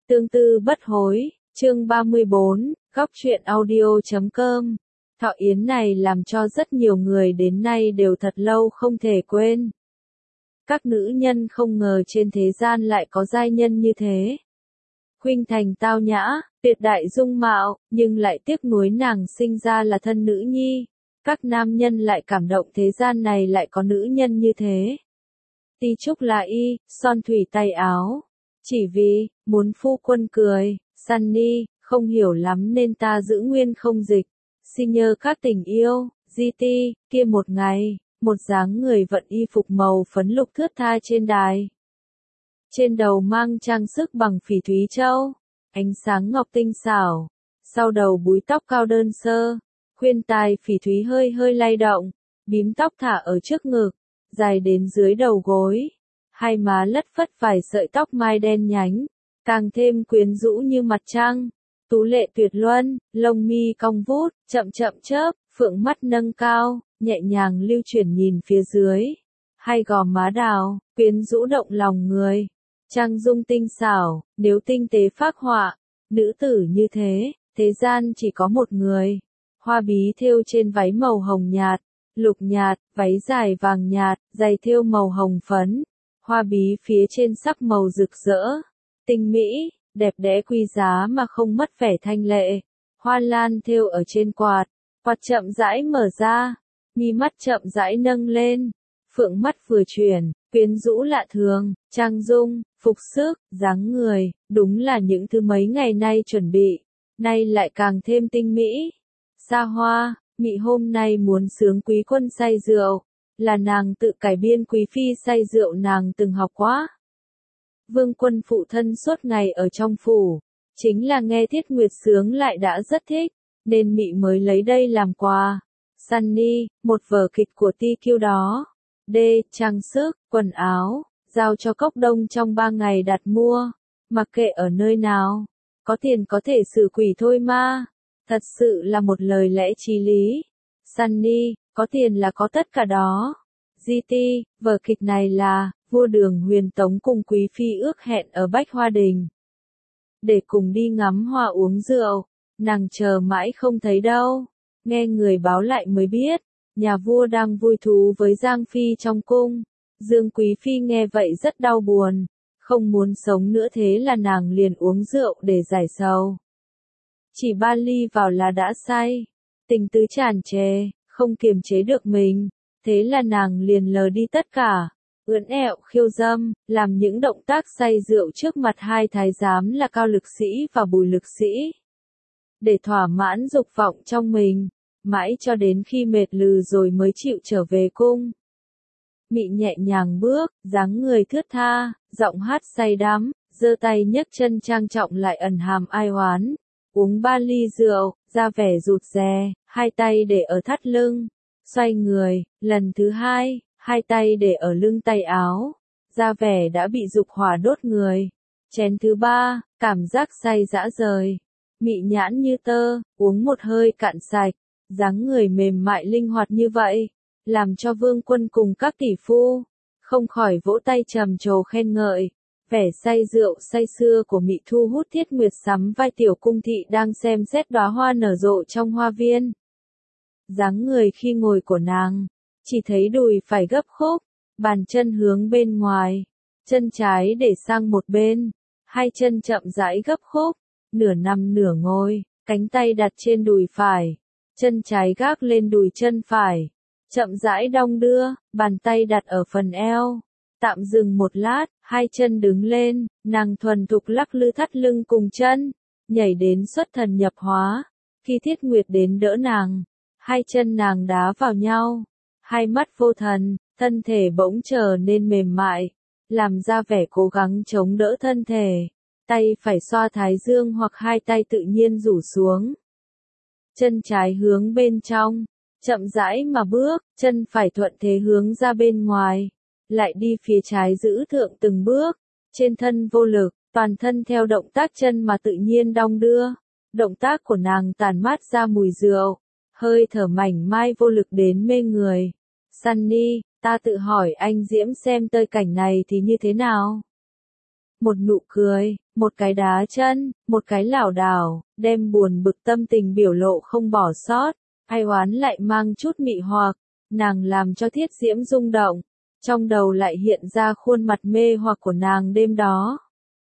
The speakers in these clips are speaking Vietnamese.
Tương tư bất hối, chương 34, góc truyện audio.com. Thọ yến này làm cho rất nhiều người đến nay đều thật lâu không thể quên. Các nữ nhân không ngờ trên thế gian lại có giai nhân như thế. Khuynh thành tao nhã, tuyệt đại dung mạo, nhưng lại tiếc nuối nàng sinh ra là thân nữ nhi. Các nam nhân lại cảm động thế gian này lại có nữ nhân như thế. Ti trúc là y, son thủy tay áo. Chỉ vì, muốn phu quân cười, Sunny, không hiểu lắm nên ta giữ nguyên không dịch. Xin nhờ các tình yêu, GT, kia một ngày, một dáng người vận y phục màu phấn lục thướt tha trên đài. Trên đầu mang trang sức bằng phỉ thúy châu, ánh sáng ngọc tinh xảo, sau đầu búi tóc cao đơn sơ, khuyên tai phỉ thúy hơi hơi lay động, bím tóc thả ở trước ngực, dài đến dưới đầu gối. Hai má lất phất vài sợi tóc mai đen nhánh, càng thêm quyến rũ như mặt trăng. Tú lệ tuyệt luân, lông mi cong vút, chậm chậm chớp, phượng mắt nâng cao, nhẹ nhàng lưu chuyển nhìn phía dưới. Hai gò má đào, quyến rũ động lòng người. Trang dung tinh xảo, nếu tinh tế phác họa, nữ tử như thế, thế gian chỉ có một người. Hoa bí thêu trên váy màu hồng nhạt, lục nhạt, váy dài vàng nhạt, giày thêu màu hồng phấn. Hoa bí phía trên sắc màu rực rỡ, tinh mỹ, đẹp đẽ quý giá mà không mất vẻ thanh lệ. Hoa lan thêu ở trên quạt, quạt chậm rãi mở ra, mi mắt chậm rãi nâng lên, phượng mắt vừa chuyển, quyến rũ lạ thường, trang dung, phục sức, dáng người, đúng là những thứ mấy ngày nay chuẩn bị, nay lại càng thêm tinh mỹ. Xa hoa, mị hôm nay muốn sướng quý quân say rượu. Là nàng tự cải biên quý phi say rượu nàng từng học quá. Vương quân phụ thân suốt ngày ở trong phủ, chính là nghe Thiết Nguyệt sướng lại đã rất thích, nên mị mới lấy đây làm quà. Sunny, một vở kịch của TQ đó. D. Trang sức, quần áo, giao cho Cốc Đông trong 3 ngày đặt mua. Mặc kệ ở nơi nào, có tiền có thể xử quỷ thôi mà. Thật sự là một lời lẽ chí lý. Sunny, có tiền là có tất cả đó. GT, vở kịch này là, vua Đường Huyền Tống cùng quý phi ước hẹn ở Bách Hoa Đình. Để cùng đi ngắm hoa uống rượu, nàng chờ mãi không thấy đâu. Nghe người báo lại mới biết, nhà vua đang vui thú với Giang Phi trong cung. Dương quý phi nghe vậy rất đau buồn, không muốn sống nữa thế là nàng liền uống rượu để giải sầu. Chỉ 3 ly vào là đã say, tình tứ tràn trề, không kiềm chế được mình, thế là nàng liền lờ đi tất cả, ưỡn ẹo khiêu dâm, làm những động tác say rượu trước mặt hai thái giám là Cao Lực Sĩ và Bùi Lực Sĩ. Để thỏa mãn dục vọng trong mình, mãi cho đến khi mệt lừ rồi mới chịu trở về cung. Mị nhẹ nhàng bước, dáng người thướt tha, giọng hát say đắm, giơ tay nhấc chân trang trọng lại ẩn hàm ai oán. Uống 3 ly rượu, ra vẻ rụt rè, hai tay để ở thắt lưng, xoay người, lần thứ hai, hai tay để ở lưng tay áo, ra vẻ đã bị dục hỏa đốt người. Chén thứ 3, cảm giác say dã rời, mị nhãn như tơ, uống một hơi cạn sạch, dáng người mềm mại linh hoạt như vậy, làm cho vương quân cùng các tỷ phu không khỏi vỗ tay trầm trồ khen ngợi. Vẻ say rượu say sưa của mị thu hút Thiết Nguyệt sắm vai tiểu cung thị đang xem xét đóa hoa nở rộ trong hoa viên. Dáng người khi ngồi của nàng, chỉ thấy đùi phải gấp khúc, bàn chân hướng bên ngoài, chân trái để sang một bên, hai chân chậm rãi gấp khúc, nửa nằm nửa ngồi, cánh tay đặt trên đùi phải, chân trái gác lên đùi chân phải, chậm rãi đong đưa, bàn tay đặt ở phần eo. Tạm dừng một lát, hai chân đứng lên, nàng thuần thục lắc lư thắt lưng cùng chân, nhảy đến xuất thần nhập hóa. Khi Thiết Nguyệt đến đỡ nàng, hai chân nàng đá vào nhau, hai mắt vô thần, thân thể bỗng trở nên mềm mại, làm ra vẻ cố gắng chống đỡ thân thể, tay phải xoa thái dương hoặc hai tay tự nhiên rủ xuống. Chân trái hướng bên trong, chậm rãi mà bước, chân phải thuận thế hướng ra bên ngoài. Lại đi phía trái giữ thượng từng bước, trên thân vô lực, toàn thân theo động tác chân mà tự nhiên đong đưa. Động tác của nàng tản mát ra mùi rượu, hơi thở mảnh mai vô lực đến mê người. Sunny, ta tự hỏi anh Diễm xem tơi cảnh này thì như thế nào? Một nụ cười, một cái đá chân, một cái lảo đảo, đem buồn bực tâm tình biểu lộ không bỏ sót, ai oán lại mang chút mị hoặc, nàng làm cho Thiết Diễm rung động, trong đầu lại hiện ra khuôn mặt mê hoặc của nàng đêm đó.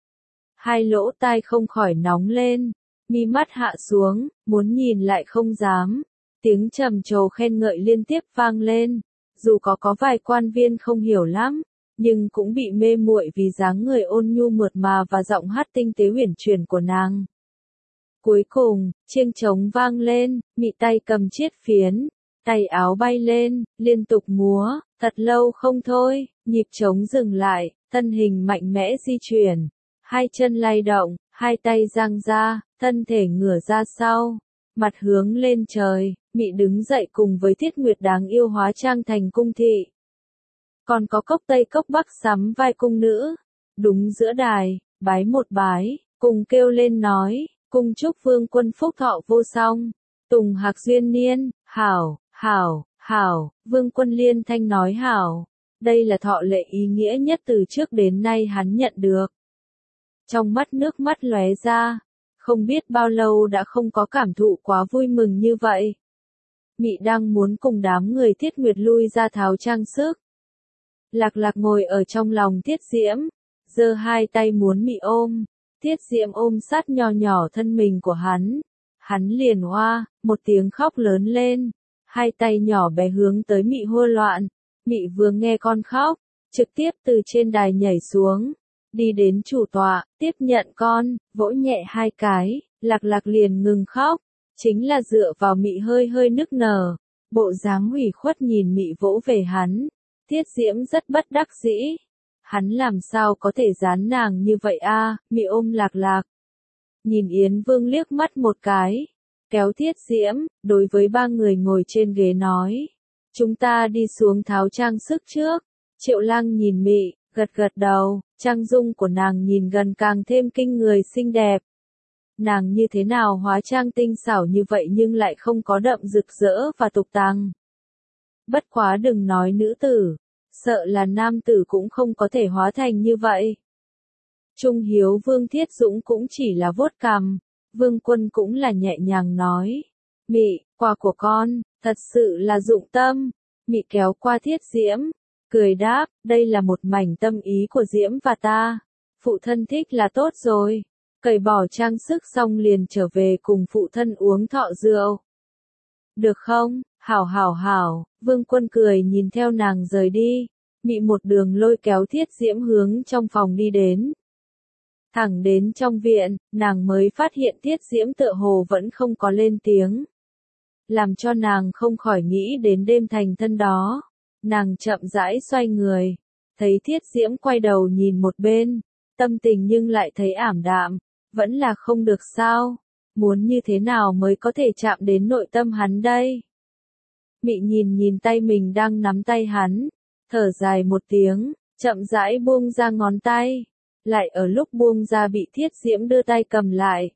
Hai lỗ tai không khỏi nóng lên, mi mắt hạ xuống, muốn nhìn lại không dám, tiếng trầm trồ khen ngợi liên tiếp vang lên, dù có vài quan viên không hiểu lắm, nhưng cũng bị mê muội vì dáng người ôn nhu mượt mà và giọng hát tinh tế uyển chuyển của nàng. Cuối cùng, chiêng trống vang lên, mị tay cầm chiết phiến, tay áo bay lên, liên tục múa, thật lâu không thôi, nhịp trống dừng lại, thân hình mạnh mẽ di chuyển, hai chân lay động, hai tay dang ra, thân thể ngửa ra sau, mặt hướng lên trời, mị đứng dậy cùng với Thiết Nguyệt đáng yêu hóa trang thành cung thị. Còn có cốc Tây cốc Bắc sắm vai cung nữ, đúng giữa đài, bái một bái, cùng kêu lên nói, cung chúc vương quân phúc thọ vô song, tùng hạc duyên niên, hảo, hảo, hảo, vương quân liên thanh nói hảo, đây là thọ lệ ý nghĩa nhất từ trước đến nay hắn nhận được. Trong mắt nước mắt lóe ra, không biết bao lâu đã không có cảm thụ quá vui mừng như vậy. Mị đang muốn cùng đám người Thiết Nguyệt lui ra tháo trang sức. Lạc Lạc ngồi ở trong lòng Thiết Diễm, giơ hai tay muốn mị ôm, Thiết Diễm ôm sát nhỏ nhỏ thân mình của hắn liền oa, một tiếng khóc lớn lên, hai tay nhỏ bé hướng tới mị hô loạn, mị vừa nghe con khóc, trực tiếp từ trên đài nhảy xuống, đi đến chủ tọa, tiếp nhận con, vỗ nhẹ hai cái, Lạc Lạc liền ngừng khóc, chính là dựa vào mị hơi hơi nức nở, bộ dáng ủy khuất nhìn mị vỗ về hắn. Thiết Diễm rất bất đắc dĩ. Hắn làm sao có thể dán nàng như vậy a? Mị ôm Lạc Lạc. Nhìn Yến Vương liếc mắt một cái. Kéo Thiết Diễm, đối với ba người ngồi trên ghế nói. Chúng ta đi xuống tháo trang sức trước. Triệu Lang nhìn mị, gật gật đầu, trang dung của nàng nhìn gần càng thêm kinh người xinh đẹp. Nàng như thế nào hóa trang tinh xảo như vậy nhưng lại không có đậm rực rỡ và tục tằng. Bất quá đừng nói nữ tử, sợ là nam tử cũng không có thể hóa thành như vậy. Trung Hiếu Vương Thiết Dũng cũng chỉ là vuốt cằm, Vương Quân cũng là nhẹ nhàng nói. Mị, quà của con, thật sự là dụng tâm. Mị kéo qua Thiết Diễm, cười đáp, đây là một mảnh tâm ý của Diễm và ta. Phụ thân thích là tốt rồi. Cởi bỏ trang sức xong liền trở về cùng phụ thân uống thọ rượu. Được không? Hảo hảo hảo, Vương Quân cười nhìn theo nàng rời đi, mị một đường lôi kéo Thiết Diễm hướng trong phòng đi đến. Thẳng đến trong viện, nàng mới phát hiện Thiết Diễm tựa hồ vẫn không có lên tiếng. Làm cho nàng không khỏi nghĩ đến đêm thành thân đó. Nàng chậm rãi xoay người, thấy Thiết Diễm quay đầu nhìn một bên, tâm tình nhưng lại thấy ảm đạm, vẫn là không được sao, muốn như thế nào mới có thể chạm đến nội tâm hắn đây. Mị nhìn tay mình đang nắm tay hắn, thở dài một tiếng, chậm rãi buông ra ngón tay, lại ở lúc buông ra bị Thiết Diễm đưa tay cầm lại.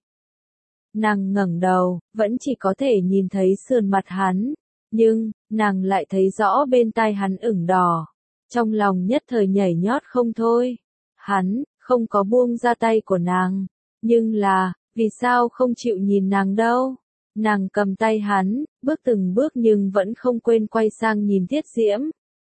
Nàng ngẩng đầu, vẫn chỉ có thể nhìn thấy sườn mặt hắn, nhưng, nàng lại thấy rõ bên tai hắn ửng đỏ, trong lòng nhất thời nhảy nhót không thôi. Hắn, không có buông ra tay của nàng, nhưng là, vì sao không chịu nhìn nàng đâu? Nàng cầm tay hắn, bước từng bước nhưng vẫn không quên quay sang nhìn Thiết Diễm.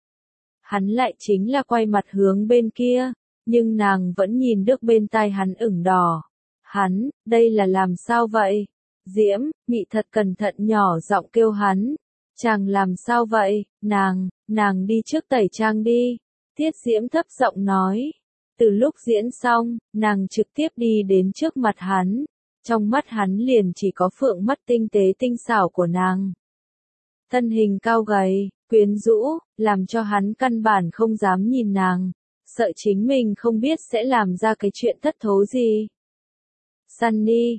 Hắn lại chính là quay mặt hướng bên kia, nhưng nàng vẫn nhìn được bên tai hắn ửng đỏ. Hắn, đây là làm sao vậy? Diễm, Mị thật cẩn thận nhỏ giọng kêu hắn. Chàng làm sao vậy? Nàng đi trước tẩy trang đi. Thiết Diễm thấp giọng nói. Từ lúc diễn xong, nàng trực tiếp đi đến trước mặt hắn. Trong mắt hắn liền chỉ có phượng mắt tinh tế tinh xảo của nàng. Thân hình cao gầy, quyến rũ, làm cho hắn căn bản không dám nhìn nàng, sợ chính mình không biết sẽ làm ra cái chuyện thất thố gì. Sunny,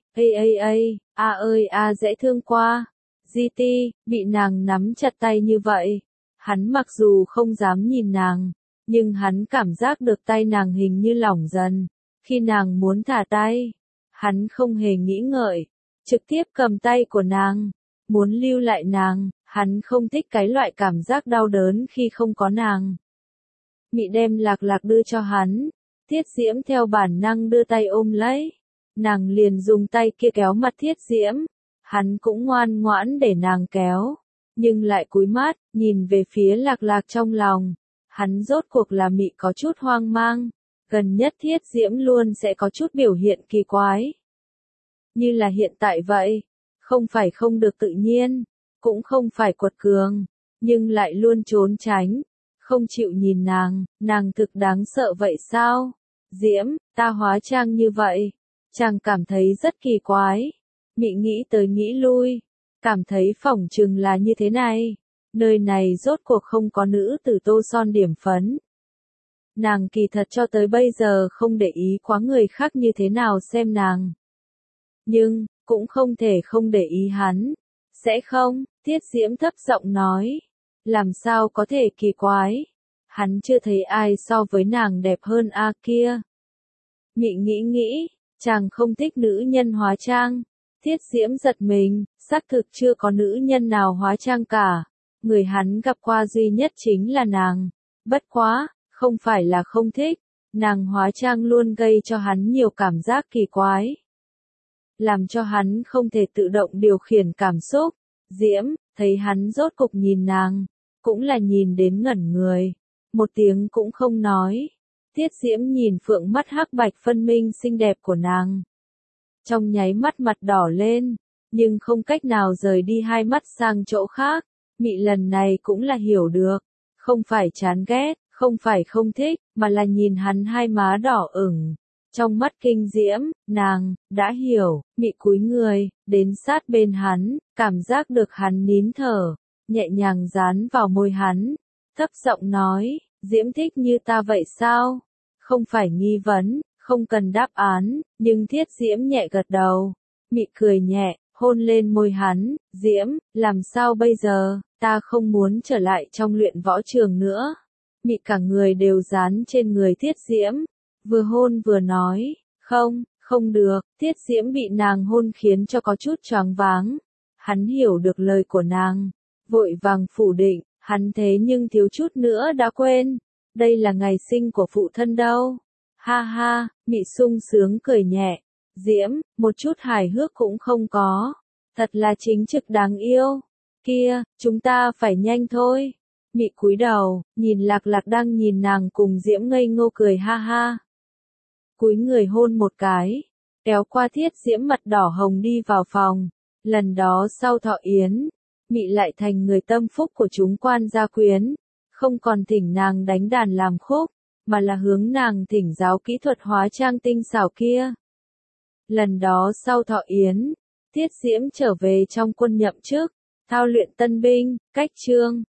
ơi dễ thương quá. GT, bị nàng nắm chặt tay như vậy. Hắn mặc dù không dám nhìn nàng, nhưng hắn cảm giác được tay nàng hình như lỏng dần. Khi nàng muốn thả tay, hắn không hề nghĩ ngợi, trực tiếp cầm tay của nàng, muốn lưu lại nàng, hắn không thích cái loại cảm giác đau đớn khi không có nàng. Mị đem Lạc Lạc đưa cho hắn, Thiết Diễm theo bản năng đưa tay ôm lấy. Nàng liền dùng tay kia kéo mặt Thiết Diễm. Hắn cũng ngoan ngoãn để nàng kéo. Nhưng lại cúi mắt, nhìn về phía Lạc Lạc trong lòng. Hắn rốt cuộc là Mị có chút hoang mang. Gần nhất Thiết Diễm luôn sẽ có chút biểu hiện kỳ quái. Như là hiện tại vậy. Không phải không được tự nhiên. Cũng không phải quật cường. Nhưng lại luôn trốn tránh. Không chịu nhìn nàng thực đáng sợ vậy sao? Diễm, ta hóa trang như vậy. Chàng cảm thấy rất kỳ quái. Mị nghĩ tới nghĩ lui. Cảm thấy phỏng chừng là như thế này. Nơi này rốt cuộc không có nữ tử tô son điểm phấn. Nàng kỳ thật cho tới bây giờ không để ý quá người khác như thế nào xem nàng. Nhưng, cũng không thể không để ý hắn. Sẽ không, Thiết Diễm thấp giọng nói. Làm sao có thể kỳ quái. Hắn chưa thấy ai so với nàng đẹp hơn a kia. Mị nghĩ, chàng không thích nữ nhân hóa trang. Thiết Diễm giật mình, xác thực chưa có nữ nhân nào hóa trang cả. Người hắn gặp qua duy nhất chính là nàng. Bất quá, không phải là không thích. Nàng hóa trang luôn gây cho hắn nhiều cảm giác kỳ quái. Làm cho hắn không thể tự động điều khiển cảm xúc. Diễm, thấy hắn rốt cục nhìn nàng. Cũng là nhìn đến ngẩn người. Một tiếng cũng không nói. Thiết Diễm nhìn phượng mắt hắc bạch phân minh xinh đẹp của nàng. Trong nháy mắt mặt đỏ lên. Nhưng không cách nào rời đi hai mắt sang chỗ khác. Mị lần này cũng là hiểu được. Không phải chán ghét, không phải không thích, mà là nhìn hắn hai má đỏ ửng. Trong mắt kinh diễm, nàng, đã hiểu, Mị cúi người, đến sát bên hắn, cảm giác được hắn nín thở, nhẹ nhàng dán vào môi hắn. Thấp giọng nói, Diễm thích như ta vậy sao? Không phải nghi vấn, không cần đáp án, nhưng Thiết Diễm nhẹ gật đầu. Mị cười nhẹ, hôn lên môi hắn, Diễm, làm sao bây giờ, ta không muốn trở lại trong luyện võ trường nữa. Mị cả người đều dán trên người Thiết Diễm, vừa hôn vừa nói, không được, Thiết Diễm bị nàng hôn khiến cho có chút choáng váng. Hắn hiểu được lời của nàng, vội vàng phủ định, hắn thế nhưng thiếu chút nữa đã quên, đây là ngày sinh của phụ thân đâu. Ha ha, Mị sung sướng cười nhẹ, Diễm, một chút hài hước cũng không có, thật là chính trực đáng yêu. Kia, chúng ta phải nhanh thôi. Mị cúi đầu, nhìn Lạc Lạc đang nhìn nàng cùng Diễm ngây ngô cười ha ha. Cúi người hôn một cái, kéo qua Thiết Diễm mặt đỏ hồng đi vào phòng. Lần đó sau thọ yến, Mị lại thành người tâm phúc của chúng quan gia quyến, không còn thỉnh nàng đánh đàn làm khúc, mà là hướng nàng thỉnh giáo kỹ thuật hóa trang tinh xảo kia. Lần đó sau thọ yến, Thiết Diễm trở về trong quân nhậm chức, thao luyện tân binh, cách chương.